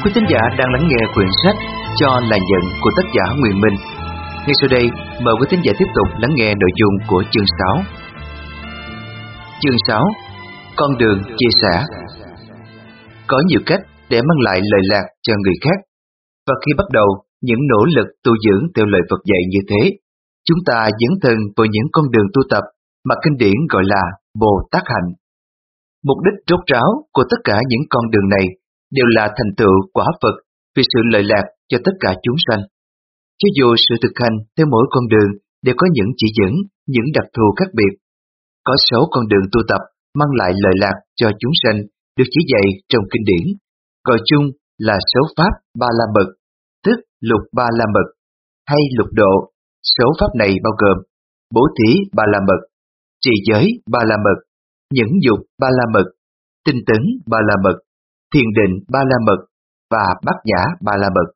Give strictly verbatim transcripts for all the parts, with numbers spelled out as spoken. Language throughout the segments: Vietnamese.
Quý thính giả đang lắng nghe quyển sách Cho là nhận của tác giả Nguyễn Minh. Ngay sau đây, mời quý thính giả tiếp tục lắng nghe nội dung của chương sáu. Chương sáu. Con đường chia sẻ. Có nhiều cách để mang lại lợi lạc cho người khác. Và khi bắt đầu những nỗ lực tu dưỡng theo lời Phật dạy như thế, chúng ta dấn thân vào những con đường tu tập mà kinh điển gọi là Bồ Tát hạnh. Mục đích rốt ráo của tất cả những con đường này đều là thành tựu quả Phật vì sự lợi lạc cho tất cả chúng sanh. Cho dù sự thực hành theo mỗi con đường đều có những chỉ dẫn, những đặc thù khác biệt, có sáu con đường tu tập mang lại lợi lạc cho chúng sanh được chỉ dạy trong kinh điển, gọi chung là sáu pháp ba la mật, tức lục ba la mật hay lục độ. Sáu pháp này bao gồm bố thí ba la mật, trì giới ba la mật, nhẫn dục ba la mật, tinh tấn ba la mật, thiền định ba la mật và bát nhã ba la mật.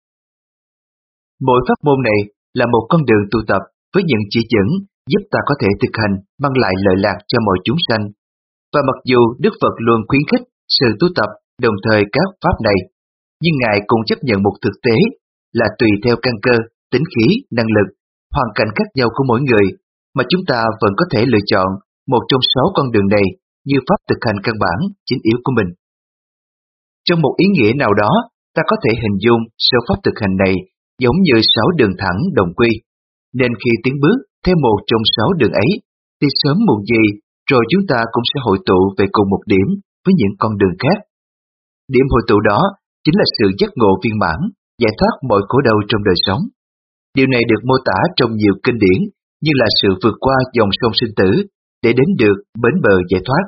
Mỗi pháp môn này là một con đường tu tập với những chỉ dẫn giúp ta có thể thực hành mang lại lợi lạc cho mọi chúng sanh. Và mặc dù Đức Phật luôn khuyến khích sự tu tập đồng thời các pháp này, nhưng Ngài cũng chấp nhận một thực tế là tùy theo căn cơ, tính khí, năng lực, hoàn cảnh khác nhau của mỗi người mà chúng ta vẫn có thể lựa chọn một trong sáu con đường này như pháp thực hành căn bản, chính yếu của mình. Trong một ý nghĩa nào đó, ta có thể hình dung sáu pháp thực hành này giống như sáu đường thẳng đồng quy, nên khi tiến bước theo một trong sáu đường ấy, thì sớm muộn gì rồi chúng ta cũng sẽ hội tụ về cùng một điểm với những con đường khác. Điểm hội tụ đó chính là sự giác ngộ viên mãn, giải thoát mọi khổ đau trong đời sống. Điều này được mô tả trong nhiều kinh điển như là sự vượt qua dòng sông sinh tử để đến được bến bờ giải thoát.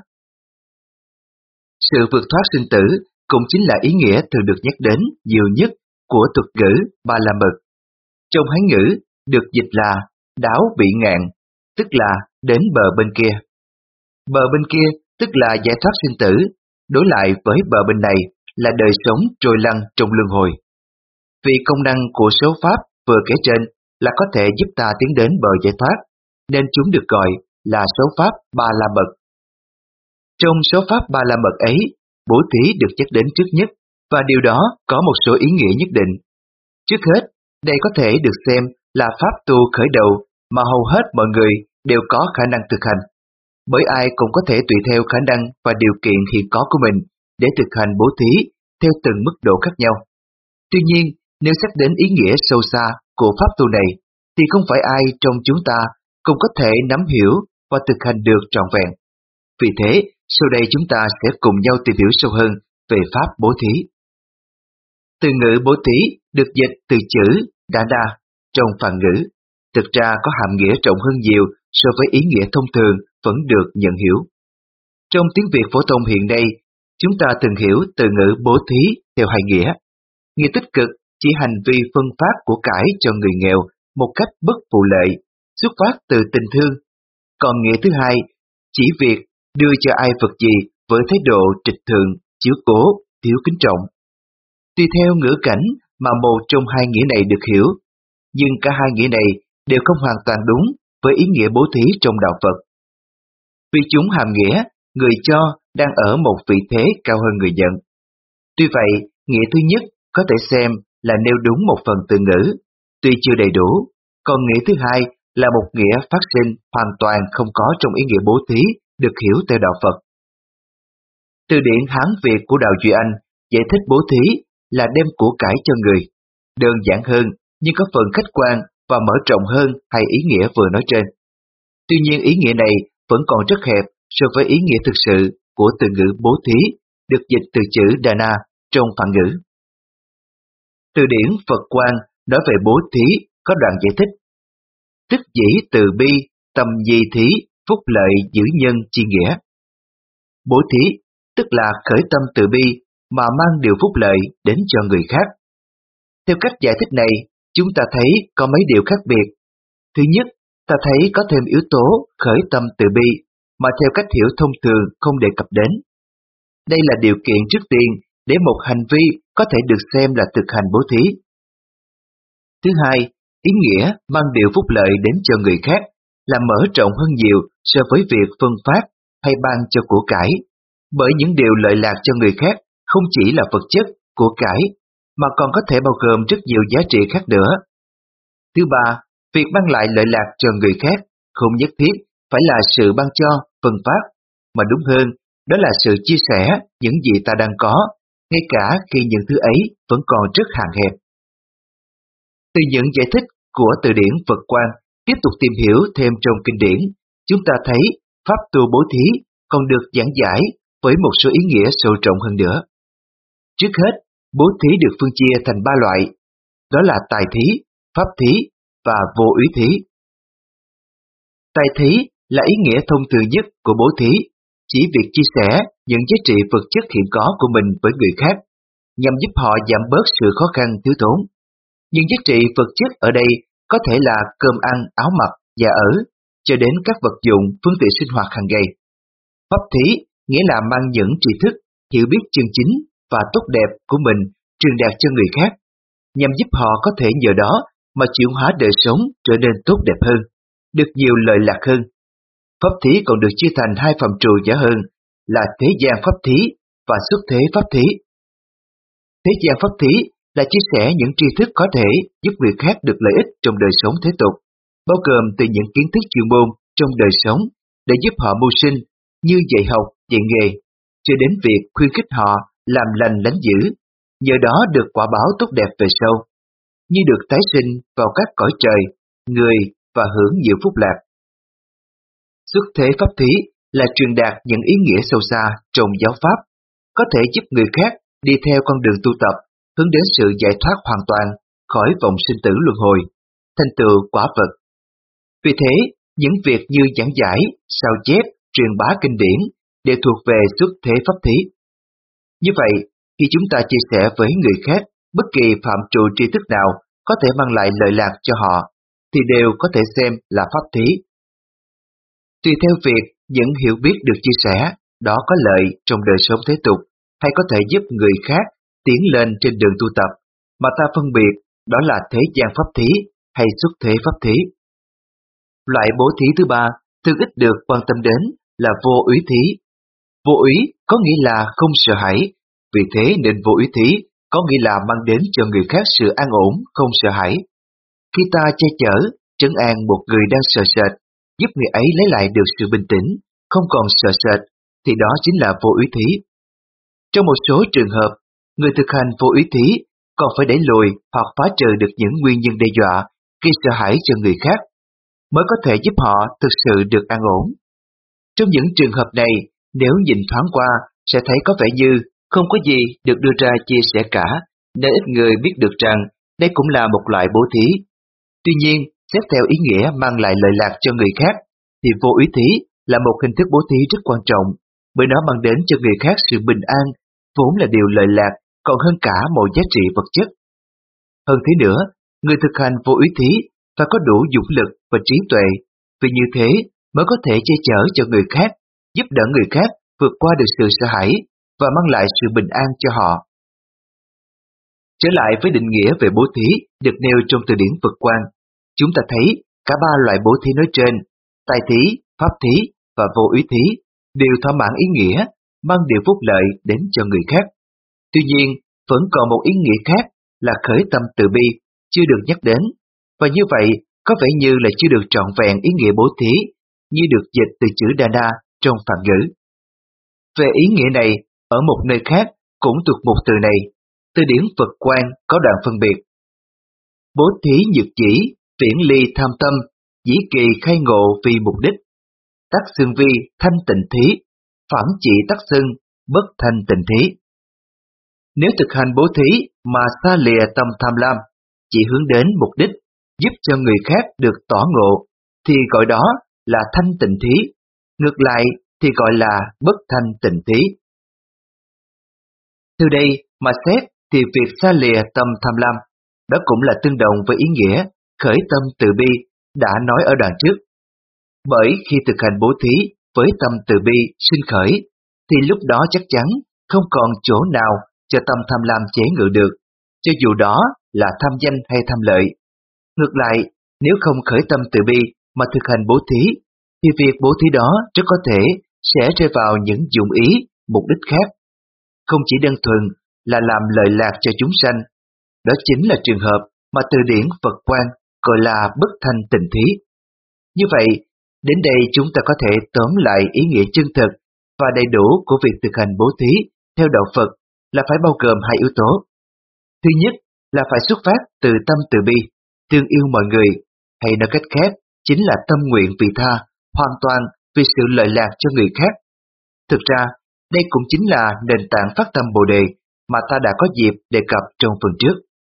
Sự vượt thoát sinh tử cũng chính là ý nghĩa thường được nhắc đến nhiều nhất của thuật ngữ ba la mật. Trong Hán ngữ được dịch là đáo bị ngạn, tức là đến bờ bên kia. Bờ bên kia tức là giải thoát sinh tử, đối lại với bờ bên này là đời sống trôi lăn trong luân hồi. Vì công năng của số pháp vừa kể trên là có thể giúp ta tiến đến bờ giải thoát, nên chúng được gọi là số pháp ba la mật. Trong số pháp ba la mật ấy, bố thí được nhắc đến trước nhất, và điều đó có một số ý nghĩa nhất định. Trước hết, đây có thể được xem là pháp tu khởi đầu mà hầu hết mọi người đều có khả năng thực hành, bởi ai cũng có thể tùy theo khả năng và điều kiện hiện có của mình để thực hành bố thí theo từng mức độ khác nhau. Tuy nhiên, nếu xét đến ý nghĩa sâu xa của pháp tu này, thì không phải ai trong chúng ta cũng có thể nắm hiểu và thực hành được trọn vẹn. Vì thế, sau đây chúng ta sẽ cùng nhau tìm hiểu sâu hơn về pháp bố thí. Từ ngữ bố thí được dịch từ chữ đa-đa trong Phạn ngữ, thực ra có hàm nghĩa rộng hơn nhiều so với ý nghĩa thông thường vẫn được nhận hiểu. Trong tiếng Việt phổ thông hiện nay, chúng ta thường hiểu từ ngữ bố thí theo hai nghĩa. Nghĩa tích cực chỉ hành vi phân phát của cải cho người nghèo một cách bất vụ lợi, xuất phát từ tình thương. Còn nghĩa thứ hai, chỉ việc đưa cho ai vật gì với thái độ trịch thượng, chiếu cố, thiếu kính trọng. Tùy theo ngữ cảnh mà một trong hai nghĩa này được hiểu, nhưng cả hai nghĩa này đều không hoàn toàn đúng với ý nghĩa bố thí trong đạo Phật. Vì chúng hàm nghĩa, người cho đang ở một vị thế cao hơn người nhận. Tuy vậy, nghĩa thứ nhất có thể xem là nêu đúng một phần từ ngữ, tuy chưa đầy đủ, còn nghĩa thứ hai là một nghĩa phát sinh hoàn toàn không có trong ý nghĩa bố thí được hiểu theo đạo Phật. Từ điển Hán Việt của Đạo Duy Anh giải thích bố thí là đem của cải cho người, đơn giản hơn nhưng có phần khách quan và mở rộng hơn hai ý nghĩa vừa nói trên. Tuy nhiên ý nghĩa này vẫn còn rất hẹp so với ý nghĩa thực sự của từ ngữ bố thí được dịch từ chữ Dana trong Phạn ngữ. Từ điển Phật Quang nói về bố thí có đoạn giải thích: tức dĩ từ bi, tâm di thí, phúc lợi giữ nhân chi nghĩa. Bố thí tức là khởi tâm từ bi mà mang điều phúc lợi đến cho người khác. Theo cách giải thích này, chúng ta thấy có mấy điều khác biệt. Thứ nhất, ta thấy có thêm yếu tố khởi tâm từ bi mà theo cách hiểu thông thường không đề cập đến. Đây là điều kiện trước tiên để một hành vi có thể được xem là thực hành bố thí. Thứ hai, ý nghĩa mang điều phúc lợi đến cho người khác là mở rộng hơn nhiều so với việc phân phát hay ban cho của cải, bởi những điều lợi lạc cho người khác không chỉ là vật chất của cải, mà còn có thể bao gồm rất nhiều giá trị khác nữa. Thứ ba, việc mang lại lợi lạc cho người khác không nhất thiết phải là sự ban cho, phân phát, mà đúng hơn, đó là sự chia sẻ những gì ta đang có, ngay cả khi những thứ ấy vẫn còn rất hạn hẹp. Từ những giải thích của từ điển Phật Quang, tiếp tục tìm hiểu thêm trong kinh điển, chúng ta thấy pháp tu bố thí còn được giảng giải với một số ý nghĩa sâu rộng hơn nữa. Trước hết, bố thí được phân chia thành ba loại, đó là tài thí, pháp thí và vô úy thí. Tài thí là ý nghĩa thông thường nhất của bố thí, chỉ việc chia sẻ những giá trị vật chất hiện có của mình với người khác, nhằm giúp họ giảm bớt sự khó khăn thiếu thốn. Những giá trị vật chất ở đây có thể là cơm ăn, áo mặc, nhà ở, cho đến các vật dụng, phương tiện sinh hoạt hàng ngày. Pháp thí nghĩa là mang những tri thức, hiểu biết chân chính và tốt đẹp của mình truyền đạt cho người khác, nhằm giúp họ có thể nhờ đó mà chuyển hóa đời sống trở nên tốt đẹp hơn, được nhiều lợi lạc hơn. Pháp thí còn được chia thành hai phạm trù nhỏ hơn là thế gian pháp thí và xuất thế pháp thí. Thế gian pháp thí là chia sẻ những tri thức có thể giúp người khác được lợi ích trong đời sống thế tục, bao gồm từ những kiến thức chuyên môn trong đời sống để giúp họ mưu sinh, như dạy học, dạy nghề, cho đến việc khuyến khích họ làm lành lánh dữ, nhờ đó được quả báo tốt đẹp về sau, như được tái sinh vào các cõi trời, người và hưởng nhiều phúc lạc. Xuất thế pháp thí là truyền đạt những ý nghĩa sâu xa trong giáo pháp, có thể giúp người khác đi theo con đường tu tập, hướng đến sự giải thoát hoàn toàn khỏi vòng sinh tử luân hồi, thành tựu quả Phật. Vì thế, những việc như giảng giải, sao chép, truyền bá kinh điển đều thuộc về xuất thế pháp thí. Như vậy, khi chúng ta chia sẻ với người khác bất kỳ phạm trù tri thức nào có thể mang lại lợi lạc cho họ, thì đều có thể xem là pháp thí. Tùy theo việc những hiểu biết được chia sẻ, đó có lợi trong đời sống thế tục, hay có thể giúp người khác tiến lên trên đường tu tập, mà ta phân biệt đó là thế gian pháp thí hay xuất thế pháp thí. Loại bố thí thứ ba thường ít được quan tâm đến là vô úy thí. Vô úy có nghĩa là không sợ hãi, vì thế nên vô úy thí có nghĩa là mang đến cho người khác sự an ổn, không sợ hãi. Khi ta che chở, trấn an một người đang sợ sệt, giúp người ấy lấy lại được sự bình tĩnh, không còn sợ sệt, thì đó chính là vô úy thí. Trong một số trường hợp, người thực hành vô úy thí còn phải đẩy lùi hoặc phá trừ được những nguyên nhân đe dọa gây sợ hãi cho người khác, mới có thể giúp họ thực sự được an ổn. Trong những trường hợp này, nếu nhìn thoáng qua, sẽ thấy có vẻ như không có gì được đưa ra chia sẻ cả, nên ít người biết được rằng đây cũng là một loại bố thí. Tuy nhiên, xét theo ý nghĩa mang lại lợi lạc cho người khác, thì vô úy thí là một hình thức bố thí rất quan trọng, bởi nó mang đến cho người khác sự bình an, vốn là điều lợi lạc còn hơn cả mọi giá trị vật chất. Hơn thế nữa, người thực hành vô úy thí phải có đủ dũng lực và trí tuệ, vì như thế mới có thể che chở cho người khác, giúp đỡ người khác vượt qua được sự sợ hãi và mang lại sự bình an cho họ. Trở lại với định nghĩa về bố thí được nêu trong từ điển Phật Quang, chúng ta thấy cả ba loại bố thí nói trên, tài thí, pháp thí và vô úy thí, đều thỏa mãn ý nghĩa, mang điều phúc lợi đến cho người khác. Tuy nhiên, vẫn còn một ý nghĩa khác là khởi tâm từ bi, chưa được nhắc đến, và như vậy có vẻ như là chưa được trọn vẹn ý nghĩa bố thí, như được dịch từ chữ Dana trong Phạn ngữ. Về ý nghĩa này, ở một nơi khác cũng thuộc một từ này, từ điển Phật Quang có đoạn phân biệt. Bố thí nhược chỉ, viễn ly tham tâm, dĩ kỳ khai ngộ vì mục đích. Tắc xưng vi thanh tịnh thí, phản trị tắc xưng bất thanh tịnh thí. Nếu thực hành bố thí mà xa lìa tâm tham lam, chỉ hướng đến mục đích, giúp cho người khác được tỏ ngộ, thì gọi đó là thanh tịnh thí, ngược lại thì gọi là bất thanh tịnh thí. Từ đây mà xét thì việc xa lìa tâm tham lam, đó cũng là tương đồng với ý nghĩa khởi tâm từ bi đã nói ở đoạn trước. Bởi khi thực hành bố thí với tâm từ bi sinh khởi, thì lúc đó chắc chắn không còn chỗ nào cho tâm tham lam chế ngự được, cho dù đó là tham danh hay tham lợi. Ngược lại, nếu không khởi tâm từ bi mà thực hành bố thí, thì việc bố thí đó rất có thể sẽ rơi vào những dụng ý, mục đích khác. Không chỉ đơn thuần là làm lợi lạc cho chúng sanh. Đó chính là trường hợp mà từ điển Phật quan gọi là bất thanh tịnh thí. Như vậy, đến đây chúng ta có thể tóm lại ý nghĩa chân thực và đầy đủ của việc thực hành bố thí theo đạo Phật là phải bao gồm hai yếu tố. Thứ nhất là phải xuất phát từ tâm từ bi, thương yêu mọi người, hay nói cách khác chính là tâm nguyện vị tha, hoàn toàn vì sự lợi lạc cho người khác. Thực ra, đây cũng chính là nền tảng phát tâm Bồ Đề mà ta đã có dịp đề cập trong phần trước.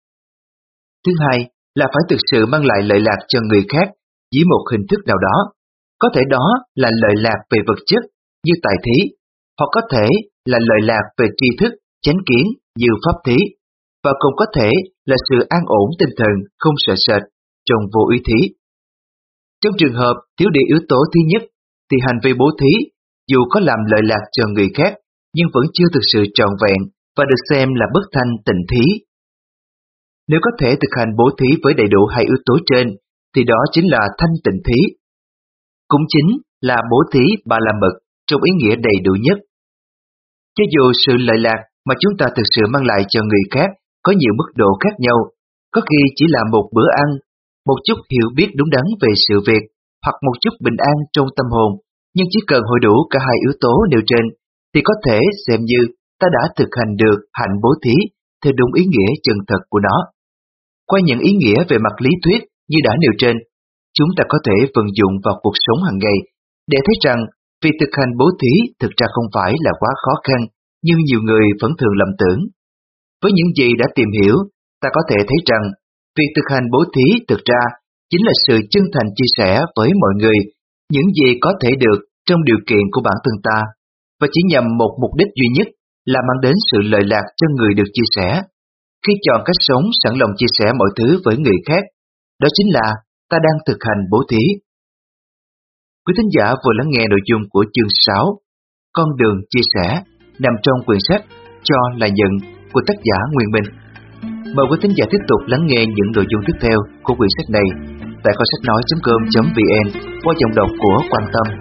Thứ hai là phải thực sự mang lại lợi lạc cho người khác dưới một hình thức nào đó. Có thể đó là lợi lạc về vật chất như tài thí, hoặc có thể là lợi lạc về tri thức, chánh kiến như pháp thí, và cũng có thể là sự an ổn tinh thần không sợ sệt trong vô úy thí. Trong trường hợp thiếu đi yếu tố thứ nhất, thì hành vi bố thí dù có làm lợi lạc cho người khác nhưng vẫn chưa thực sự trọn vẹn và được xem là bất thanh tịnh thí. Nếu có thể thực hành bố thí với đầy đủ hai yếu tố trên, thì đó chính là thanh tịnh thí. Cũng chính là bố thí ba la mật trong ý nghĩa đầy đủ nhất. Cho dù sự lợi lạc mà chúng ta thực sự mang lại cho người khác có nhiều mức độ khác nhau, có khi chỉ là một bữa ăn, một chút hiểu biết đúng đắn về sự việc, hoặc một chút bình an trong tâm hồn, nhưng chỉ cần hội đủ cả hai yếu tố nêu trên, thì có thể xem như ta đã thực hành được hạnh bố thí theo đúng ý nghĩa chân thật của nó. Qua những ý nghĩa về mặt lý thuyết như đã nêu trên, chúng ta có thể vận dụng vào cuộc sống hàng ngày để thấy rằng việc thực hành bố thí thực ra không phải là quá khó khăn như nhiều người vẫn thường lầm tưởng. Với những gì đã tìm hiểu, ta có thể thấy rằng việc thực hành bố thí thực ra chính là sự chân thành chia sẻ với mọi người những gì có thể được trong điều kiện của bản thân ta, và chỉ nhằm một mục đích duy nhất là mang đến sự lợi lạc cho người được chia sẻ. Khi chọn cách sống sẵn lòng chia sẻ mọi thứ với người khác, đó chính là ta đang thực hành bố thí. Quý thính giả vừa lắng nghe nội dung của chương sáu, Con đường chia sẻ, nằm trong quyển sách Cho là nhận của tác giả Nguyên Minh. Mời quý thính giả tiếp tục lắng nghe những nội dung tiếp theo của quyển sách này tại kho sách nói chấm com chấm vn qua giọng đọc của Quan Tâm.